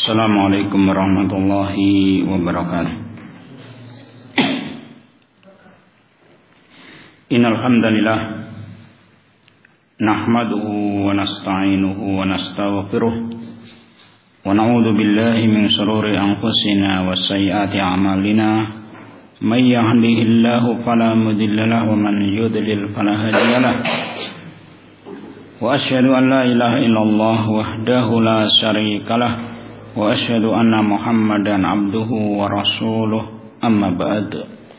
Assalamualaikum warahmatullahi wabarakatuh. Innal hamdalillah nahmaduhu wa nasta'inuhu wa nastaghfiruh wa na'udzu billahi min shururi anfusina wa sayyiati a'malina. May yahdihillahu fala mudilla lahu wa man yudlil fala hadiya lahu. Wa asyhadu an la ilaha illallah wahdahu la syarika lah wa asyhadu anna Muhammadan abduhu wa rasuluh, amma ba'd.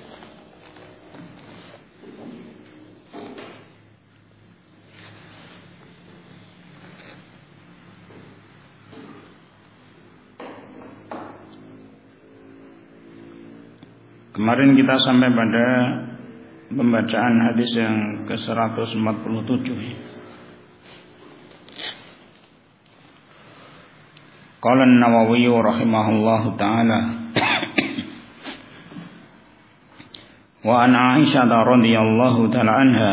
Kemarin kita sampai pada pembacaan hadis yang ke-147. Qala an-Nawawi rahimahullahu ta'ala wa an Aisyah radhiyallahu ta'ala anha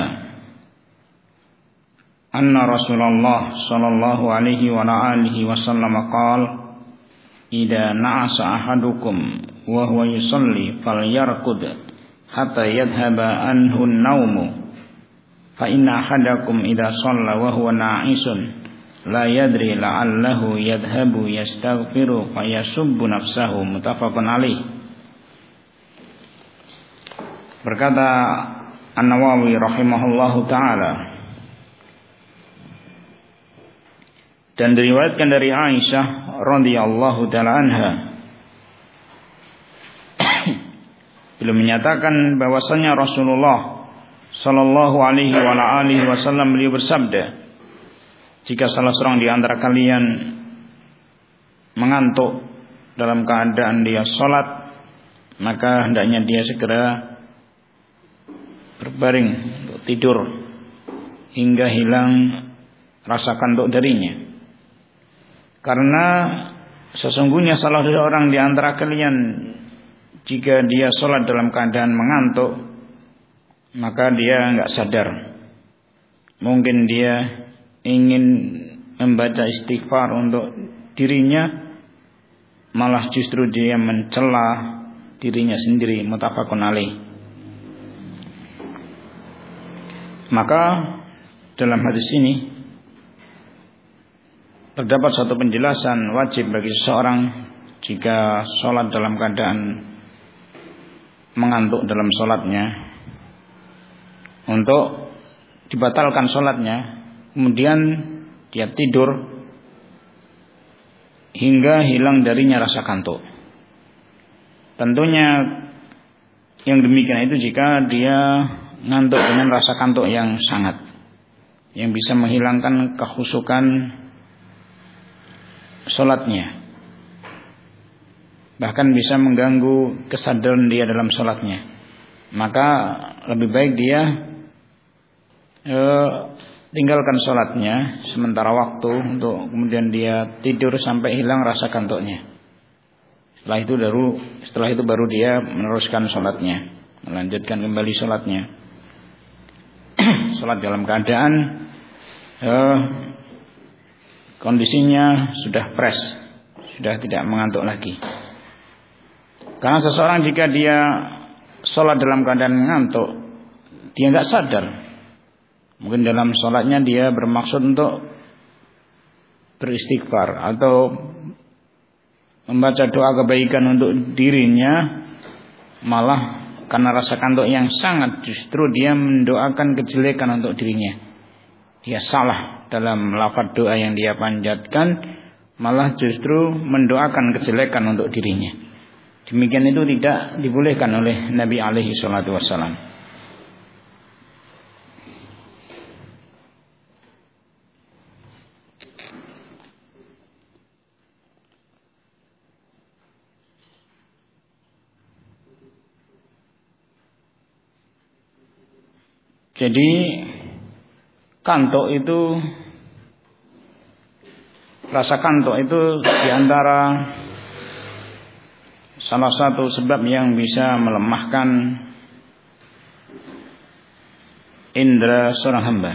anna Rasulullah sallallahu alaihi wa alihi wasallam qala idza na'asa ahadukum wa huwa yusalli falyarqud hatta yadhhaba anhu an-nawm fa inna ahadakum idza shalla wa huwa na'isun la yadri la'allahu yadhabu yastaghfiru fayasubbu nafsahu, muttafaqun alaih. Berkata An-Nawawi rahimahullahu ta'ala, dan diriwayatkan dari Aisyah radhiyallahu ta'ala anha, beliau menyatakan bahwasanya Rasulullah sallallahu alaihi wa alihi wasallam beliau bersabda, jika salah seorang di antara kalian mengantuk dalam keadaan dia sholat, maka hendaknya dia segera berbaring untuk tidur hingga hilang rasa kantuk darinya. Karena sesungguhnya salah seorang di antara kalian jika dia sholat dalam keadaan mengantuk, maka dia enggak sadar. Mungkin dia ingin membaca istighfar untuk dirinya, malah justru dia mencela dirinya sendiri, muttafaqun alaih. Maka dalam hadis ini terdapat satu penjelasan wajib bagi seseorang jika sholat dalam keadaan mengantuk dalam sholatnya, untuk dibatalkan sholatnya, kemudian dia tidur hingga hilang darinya rasa kantuk. Tentunya yang demikian itu jika dia ngantuk dengan rasa kantuk yang sangat, yang bisa menghilangkan kekhusyukan sholatnya, bahkan bisa mengganggu kesadaran dia dalam sholatnya. Maka lebih baik dia tinggalkan sholatnya sementara waktu untuk kemudian dia tidur sampai hilang rasa kantuknya. Setelah itu baru dia meneruskan sholatnya, melanjutkan kembali sholatnya. Sholat dalam keadaan kondisinya sudah fresh, sudah tidak mengantuk lagi. Karena seseorang jika dia sholat dalam keadaan mengantuk, dia nggak sadar. Mungkin dalam sholatnya dia bermaksud untuk beristighfar atau membaca doa kebaikan untuk dirinya, malah karena rasa kantuk yang sangat justru dia mendoakan kejelekan untuk dirinya. Dia salah dalam lafaz doa yang dia panjatkan, malah justru mendoakan kejelekan untuk dirinya. Demikian itu tidak dibolehkan oleh Nabi alaihi salatu wassalam. Jadi kantuk itu, rasa kantuk itu diantara salah satu sebab yang bisa melemahkan indera seorang hamba.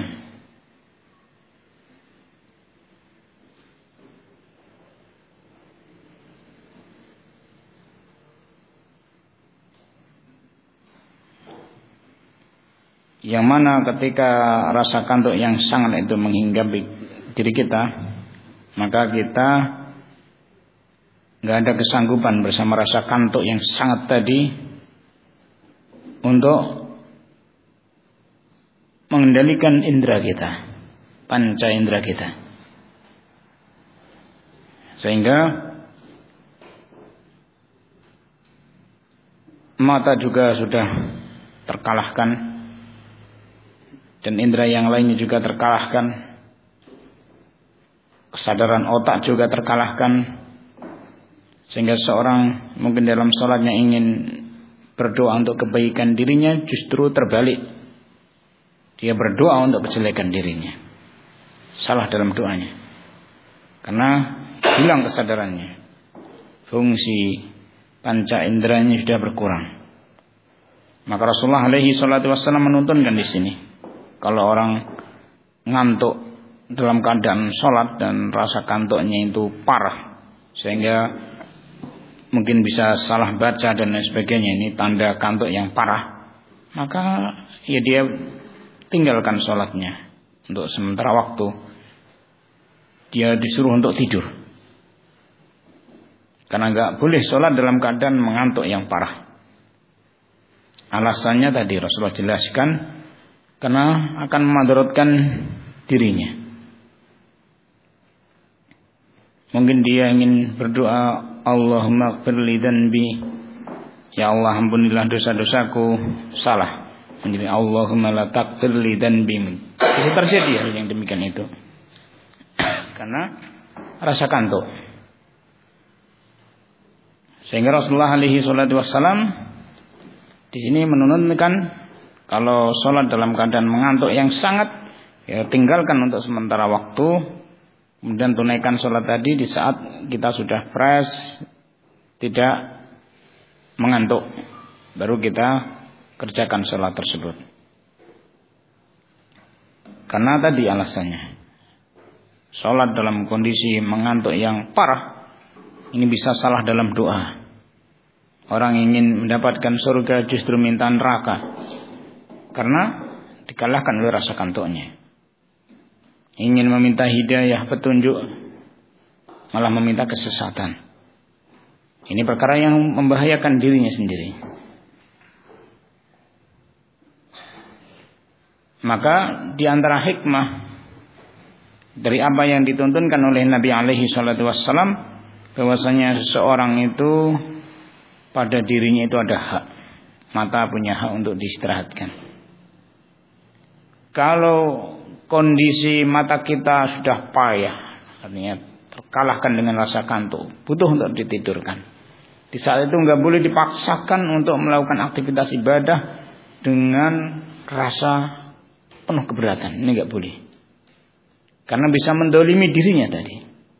Yang mana ketika rasa kantuk yang sangat itu menghinggapi diri kita, maka kita nggak ada kesanggupan bersama rasa kantuk yang sangat tadi untuk mengendalikan indera kita, panca indera kita, sehingga mata juga sudah terkalahkan dan indera yang lainnya juga terkalahkan, kesadaran otak juga terkalahkan, sehingga seorang mungkin dalam sholatnya ingin berdoa untuk kebaikan dirinya, justru terbalik, dia berdoa untuk kejelekan dirinya, salah dalam doanya karena hilang kesadarannya, fungsi panca inderanya sudah berkurang. Maka Rasulullah alaihi salatu wassalam menuntunkan di sini, kalau orang ngantuk dalam keadaan sholat dan rasa kantuknya itu parah sehingga mungkin bisa salah baca dan lain sebagainya, ini tanda kantuk yang parah, maka ya dia tinggalkan sholatnya untuk sementara waktu. Dia disuruh untuk tidur, karena nggak boleh sholat dalam keadaan mengantuk yang parah. Alasannya tadi Rasulullah jelaskan, karena akan memudaratkan dirinya. Mungkin dia ingin berdoa, Allahumma ighfirli dzanbi, ya Allah ampunilah dosa-dosaku, salah. Menjadi Allahumma la taghfirli dzanbi. Bisa terjadi hal yang demikian itu karena rasa kantuk. Sehingga Rasulullah alaihi salatu wassalam di sini menuntunkan kalau sholat dalam keadaan mengantuk yang sangat, ya tinggalkan untuk sementara waktu, kemudian tunaikan sholat tadi di saat kita sudah fresh, tidak mengantuk, baru kita kerjakan sholat tersebut. Karena tadi alasannya, sholat dalam kondisi mengantuk yang parah, ini bisa salah dalam doa. Orang ingin mendapatkan surga justru minta neraka, karena dikalahkan oleh rasa kantuknya. Ingin meminta hidayah, petunjuk, malah meminta kesesatan. Ini perkara yang membahayakan dirinya sendiri. Maka di antara hikmah dari apa yang dituntunkan oleh Nabi alaihi salatu wassalam, bahwasanya seseorang itu pada dirinya itu ada hak. Mata punya hak untuk diistirahatkan. Kalau kondisi mata kita sudah payah, artinya terkalahkan dengan rasa kantuk, butuh untuk ditidurkan. Di saat itu nggak boleh dipaksakan untuk melakukan aktivitas ibadah dengan rasa penuh keberatan. Ini nggak boleh, karena bisa mendolimi dirinya tadi.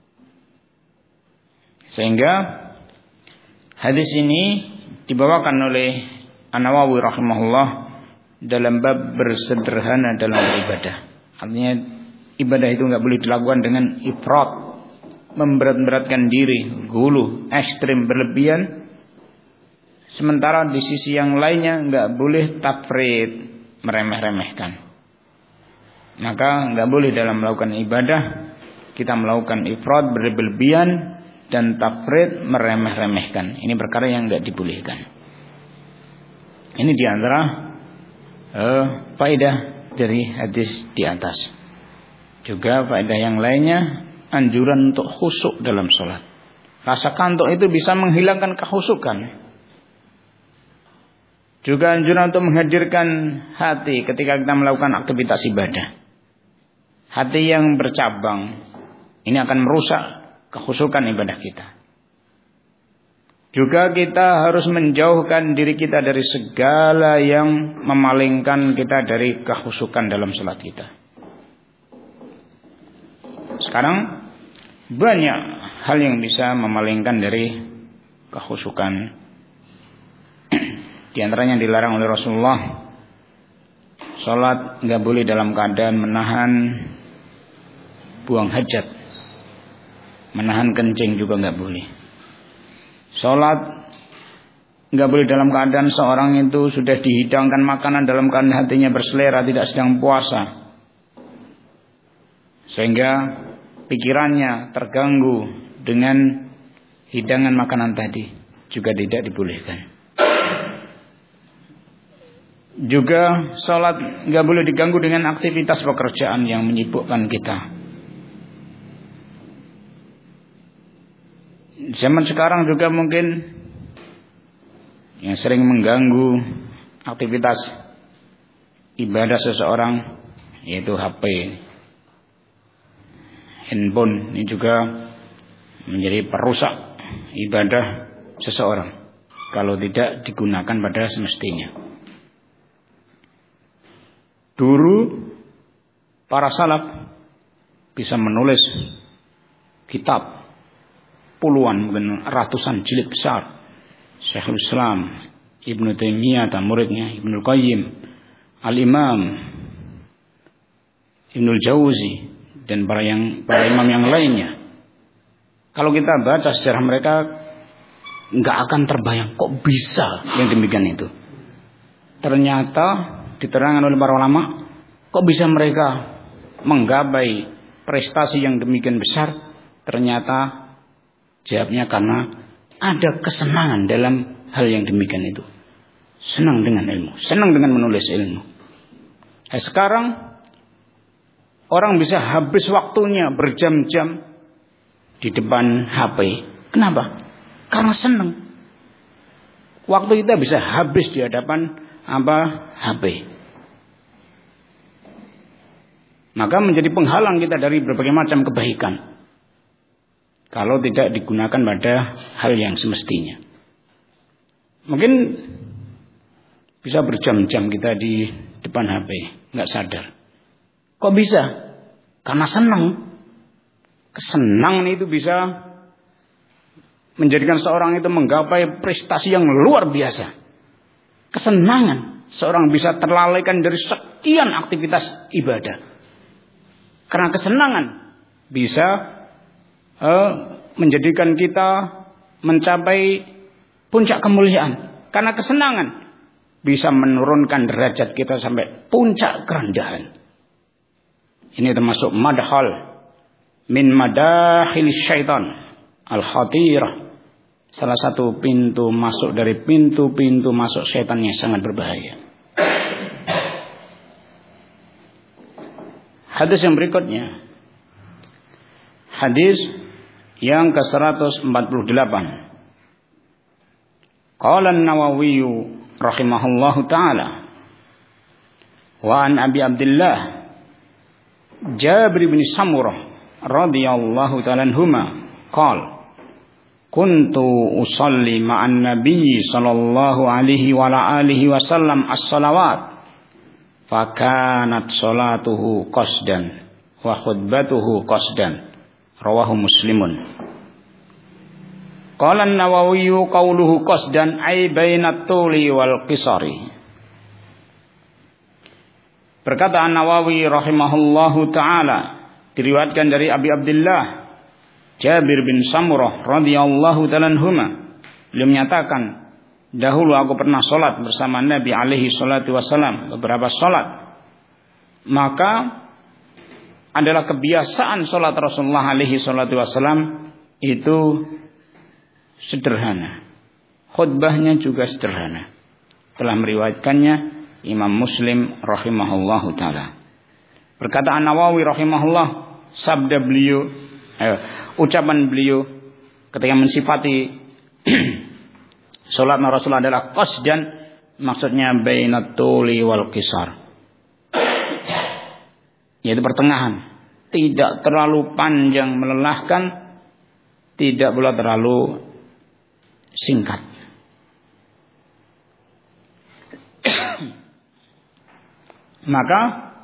Sehingga hadis ini dibawakan oleh An-Nawawi rahimahullah dalam bab bersederhana dalam beribadah. Artinya ibadah itu nggak boleh dilakukan dengan ifrat, memberat-beratkan diri, gulu, ekstrim, berlebihan. Sementara di sisi yang lainnya nggak boleh tafrid, meremeh-remehkan. Maka nggak boleh dalam melakukan ibadah kita melakukan ifrat, berlebihan, dan tafrid, meremeh-remehkan. Ini perkara yang nggak dibolehkan. Ini diantara faedah dari hadis di atas. Juga faedah yang lainnya, anjuran untuk khusyuk dalam sholat. Rasa kantuk itu bisa menghilangkan kekhusyukan. Juga anjuran untuk menghadirkan hati ketika kita melakukan aktivitas ibadah. Hati yang bercabang ini akan merusak kekhusyukan ibadah kita. Juga kita harus menjauhkan diri kita dari segala yang memalingkan kita dari kekhusyukan dalam salat kita. Sekarang banyak hal yang bisa memalingkan dari kekhusyukan. Di antaranya dilarang oleh Rasulullah, salat enggak boleh dalam keadaan menahan buang hajat. Menahan kencing juga enggak boleh. Salat Enggak boleh dalam keadaan seorang itu sudah dihidangkan makanan dalam keadaan hatinya berselera, tidak sedang puasa, sehingga pikirannya terganggu dengan hidangan makanan tadi, juga tidak dibolehkan. Juga sholat enggak boleh diganggu dengan aktivitas pekerjaan yang menyibukkan kita. Zaman sekarang juga mungkin yang sering mengganggu aktivitas ibadah seseorang yaitu HP, handphone. Ini juga menjadi perusak ibadah seseorang kalau tidak digunakan pada semestinya. Dulu para salaf bisa menulis kitab puluhan, mungkin ratusan jilid besar. Syekhul Islam Ibnu Taimiyah dan muridnya Ibnu Qayyim, Al-Imam Ibnu Jauzi dan para imam yang lainnya. Kalau kita baca sejarah mereka, nggak akan terbayang kok bisa yang demikian itu. Ternyata diterangkan oleh para ulama, kok bisa mereka menggapai prestasi yang demikian besar. Ternyata jawabnya karena ada kesenangan dalam hal yang demikian itu. Senang dengan ilmu, senang dengan menulis ilmu. Sekarang orang bisa habis waktunya berjam-jam di depan HP. Kenapa? Karena senang. Waktu kita bisa habis di hadapan HP. Maka menjadi penghalang kita dari berbagai macam kebaikan kalau tidak digunakan pada hal yang semestinya. Mungkin bisa berjam-jam kita di depan HP, nggak sadar. Kok bisa? Karena senang. Kesenangan itu bisa menjadikan seorang itu menggapai prestasi yang luar biasa. Kesenangan seorang bisa terlalaikan dari sekian aktivitas ibadah. Karena kesenangan bisa menjadikan kita mencapai puncak kemuliaan. Karena kesenangan bisa menurunkan derajat kita sampai puncak kerendahan. Ini termasuk madhal min madahil syaitan al-khatirah. Salah satu pintu masuk dari pintu-pintu masuk syaitan yang sangat berbahaya. Hadis yang berikutnya, hadis yang ke-148. Qala an-Nawawi rahimahullahu taala wa an Abi Abdullah Jabir bin Samurah radhiyallahu ta'ala anhuma qala kuntu usalli ma'an nabiy sallallahu alaihi wa alihi wasallam as-salawat fakanat salatuhu qasdan wa khutbatuhu qasdan rawahu Muslimun. Qala an-Nawawi qawluhu qasdan ay bainat tuli wal qisari. Berkata An-Nawawi rahimahullahu taala, diriwayatkan dari Abi Abdullah Jabir bin Samurah radhiyallahu ta'ala anhuma, beliau menyatakan, dahulu aku pernah salat bersama Nabi alaihi salatu wasallam, beberapa salat. Maka adalah kebiasaan salat Rasulullah alaihi salatu wasallam itu sederhana. Khutbahnya juga sederhana. Telah meriwayatkannya Imam Muslim rahimahullahu taala. Berkata An-Nawawi rahimahullah, sabda beliau, ucapan beliau ketika mensifati salat Rasulullah adalah qasdan, maksudnya bainat tuli wal qisar, yaitu pertengahan, tidak terlalu panjang melelahkan, tidak pula terlalu singkat. Maka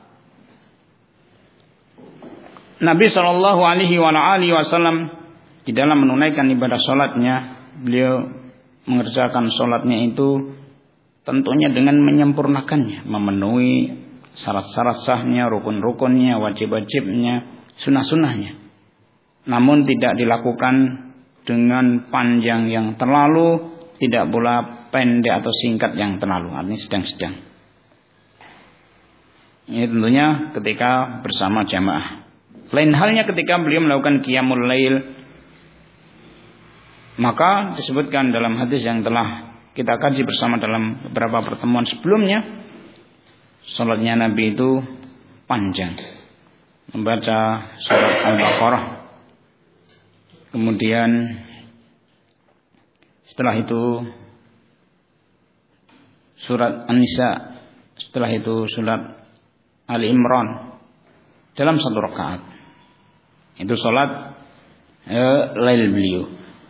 Nabi Shallallahu Alaihi Wasallam di dalam menunaikan ibadah sholatnya, beliau mengerjakan sholatnya itu tentunya dengan menyempurnakannya, memenuhi syarat-syarat sahnya, rukun-rukunnya, wajib-wajibnya, sunnah-sunnahnya. Namun tidak dilakukan dengan panjang yang terlalu, tidak pula pendek atau singkat yang terlalu, artinya sedang-sedang. Ini tentunya ketika bersama jamaah. Lain halnya ketika beliau melakukan qiyamul lail, maka disebutkan dalam hadis yang telah kita kaji bersama dalam beberapa pertemuan sebelumnya, salatnya Nabi itu panjang, membaca surat Al-Baqarah, kemudian setelah itu surat An-Nisa, setelah itu surat Ali Imran dalam satu rakaat. Itu salat lail beliau.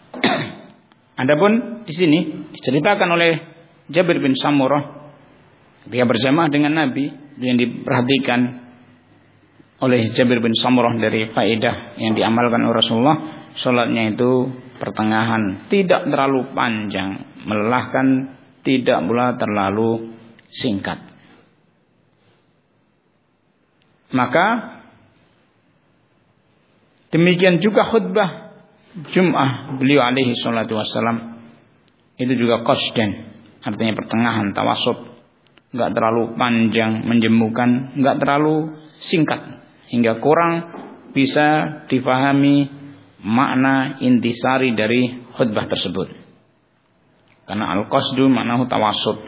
Adapun di sini diceritakan oleh Jabir bin Samurah ketika berjamaah dengan Nabi, yang diperhatikan oleh Jabir bin Samurah dari faedah yang diamalkan oleh Rasulullah, salatnya itu pertengahan, tidak terlalu panjang, melelahkan, tidak pula terlalu singkat. Maka demikian juga khutbah Jum'ah beliau alaihi salatu wassalam itu juga qasdan, artinya pertengahan, tawasud, enggak terlalu panjang menjemukan, enggak terlalu singkat hingga kurang bisa difahami makna intisari dari khutbah tersebut. Karena al-qasdu maknahu tawasud,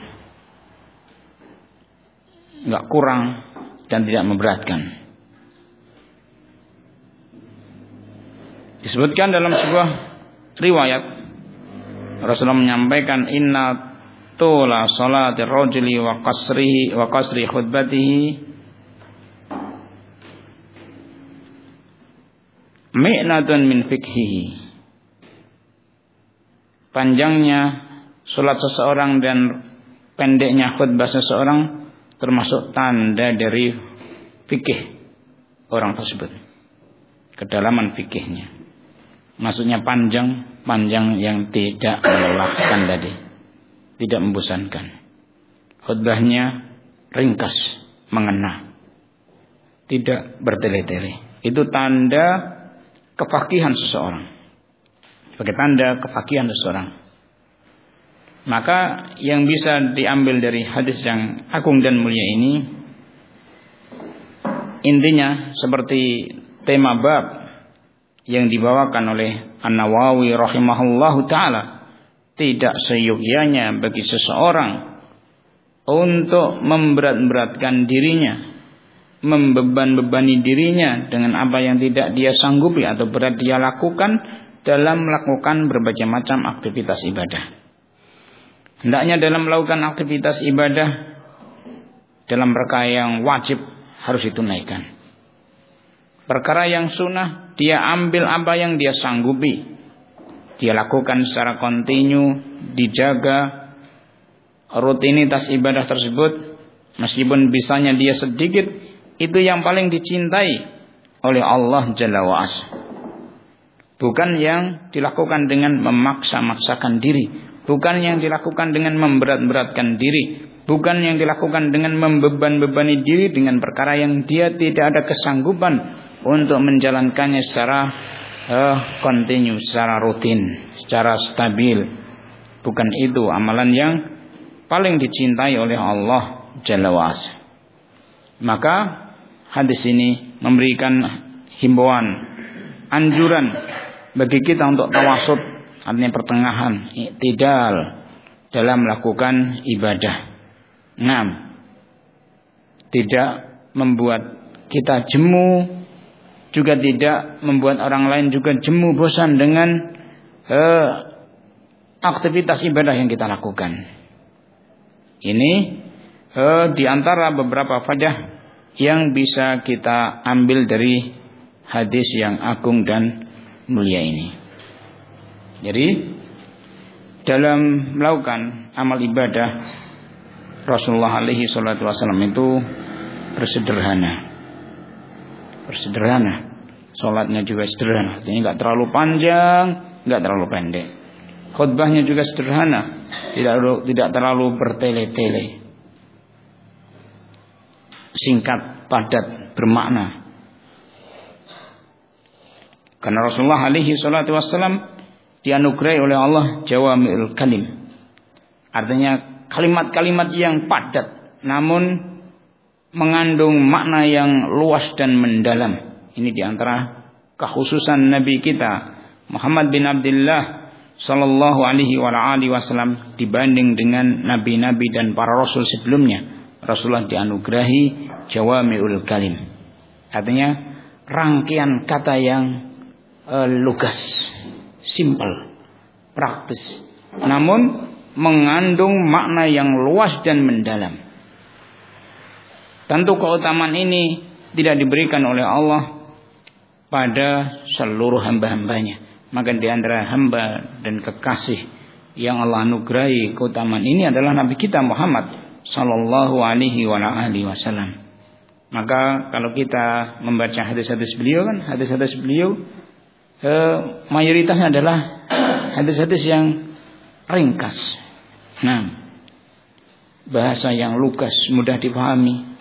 enggak kurang dan tidak memberatkan. Disebutkan dalam sebuah riwayat Rasulullah menyampaikan, inna tula salatir rajuli wa qasri khutbatihi mi'natun min fikhihi. Panjangnya salat seseorang dan pendeknya khutbah seseorang termasuk tanda dari fikih orang tersebut, kedalaman fikihnya. Maksudnya panjang yang tidak melelahkan tadi, tidak membosankan. Khutbahnya ringkas, mengena, tidak bertele-tele. Itu tanda kefakihan seseorang. Sebagai tanda kefakihan seseorang. Maka yang bisa diambil dari hadis yang agung dan mulia ini, intinya seperti tema bab yang dibawakan oleh An-Nawawi rahimahullahu ta'ala, tidak seyogyanya bagi seseorang untuk memberat-beratkan dirinya, membeban-bebani dirinya dengan apa yang tidak dia sanggupi atau berat dia lakukan dalam melakukan berbagai macam aktivitas ibadah. Hendaknya dalam melakukan aktivitas ibadah dalam perkara yang wajib harus ditunaikan. Perkara yang sunnah dia ambil apa yang dia sanggupi, dia lakukan secara kontinu, dijaga rutinitas ibadah tersebut, meskipun bisanya dia sedikit, itu yang paling dicintai oleh Allah Jalla wa'ala. Bukan yang dilakukan dengan memaksa-maksakan diri, bukan yang dilakukan dengan memberat-beratkan diri, bukan yang dilakukan dengan membeban-bebani diri dengan perkara yang dia tidak ada kesanggupan untuk menjalankannya secara kontinu, secara rutin, secara stabil. Bukan itu amalan yang paling dicintai oleh Allah Jalla wa'ala. Maka hadis ini memberikan himbauan, anjuran bagi kita untuk tawasud, artinya pertengahan, i'tidal dalam melakukan ibadah. Tidak membuat kita jemu, juga tidak membuat orang lain juga jemu, bosan dengan aktivitas ibadah yang kita lakukan. Ini di antara beberapa faedah yang bisa kita ambil dari hadis yang agung dan mulia ini. Jadi dalam melakukan amal ibadah, Rasulullah alaihi salatu wasallam itu bersederhana. Salatnya juga sederhana, artinya enggak terlalu panjang, enggak terlalu pendek. Khutbahnya juga sederhana, tidak terlalu bertele-tele. Singkat, padat, bermakna. Karena Rasulullah alaihi salatu wasallam dianugerahi oleh Allah jawami'ul kalim, Artinya kalimat-kalimat yang padat namun mengandung makna yang luas dan mendalam. Ini diantara kekhususan Nabi kita Muhammad bin Abdullah sallallahu alaihi wasallam dibanding dengan nabi-nabi dan para rasul sebelumnya. Rasulullah dianugerahi jawami'ul kalim. Artinya rangkaian kata yang lugas, simpel, praktis, namun mengandung makna yang luas dan mendalam. Tentu keutamaan ini tidak diberikan oleh Allah pada seluruh hamba-hambanya. Maka di antara hamba dan kekasih yang Allah anugerahi keutamaan ini adalah Nabi kita Muhammad sallallahu alaihi wasallam. Maka kalau kita membaca hadis-hadis beliau, kan hadis-hadis beliau mayoritasnya adalah hadis-hadis yang ringkas. Nah, bahasa yang lugas, mudah dipahami,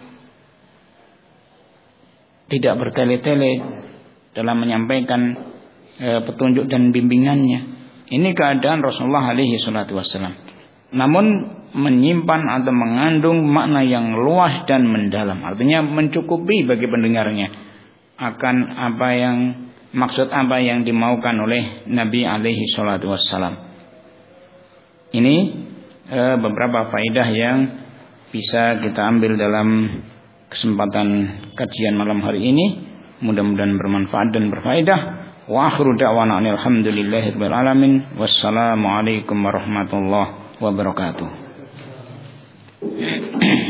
tidak bertele-tele dalam menyampaikan petunjuk dan bimbingannya. Ini keadaan Rasulullah alaihi salatu wassalam. Namun menyimpan atau mengandung makna yang luas dan mendalam. Artinya mencukupi bagi pendengarnya akan apa yang maksud apa yang dimaukan oleh Nabi alaihi salatu wassalam. Ini beberapa faedah yang bisa kita ambil dalam kesempatan kajian malam hari ini. Mudah-mudahan bermanfaat dan berfaedah. Wa akhiru da'wana alhamdulillahirabbil alamin. Wassalamualaikum warahmatullahi wabarakatuh.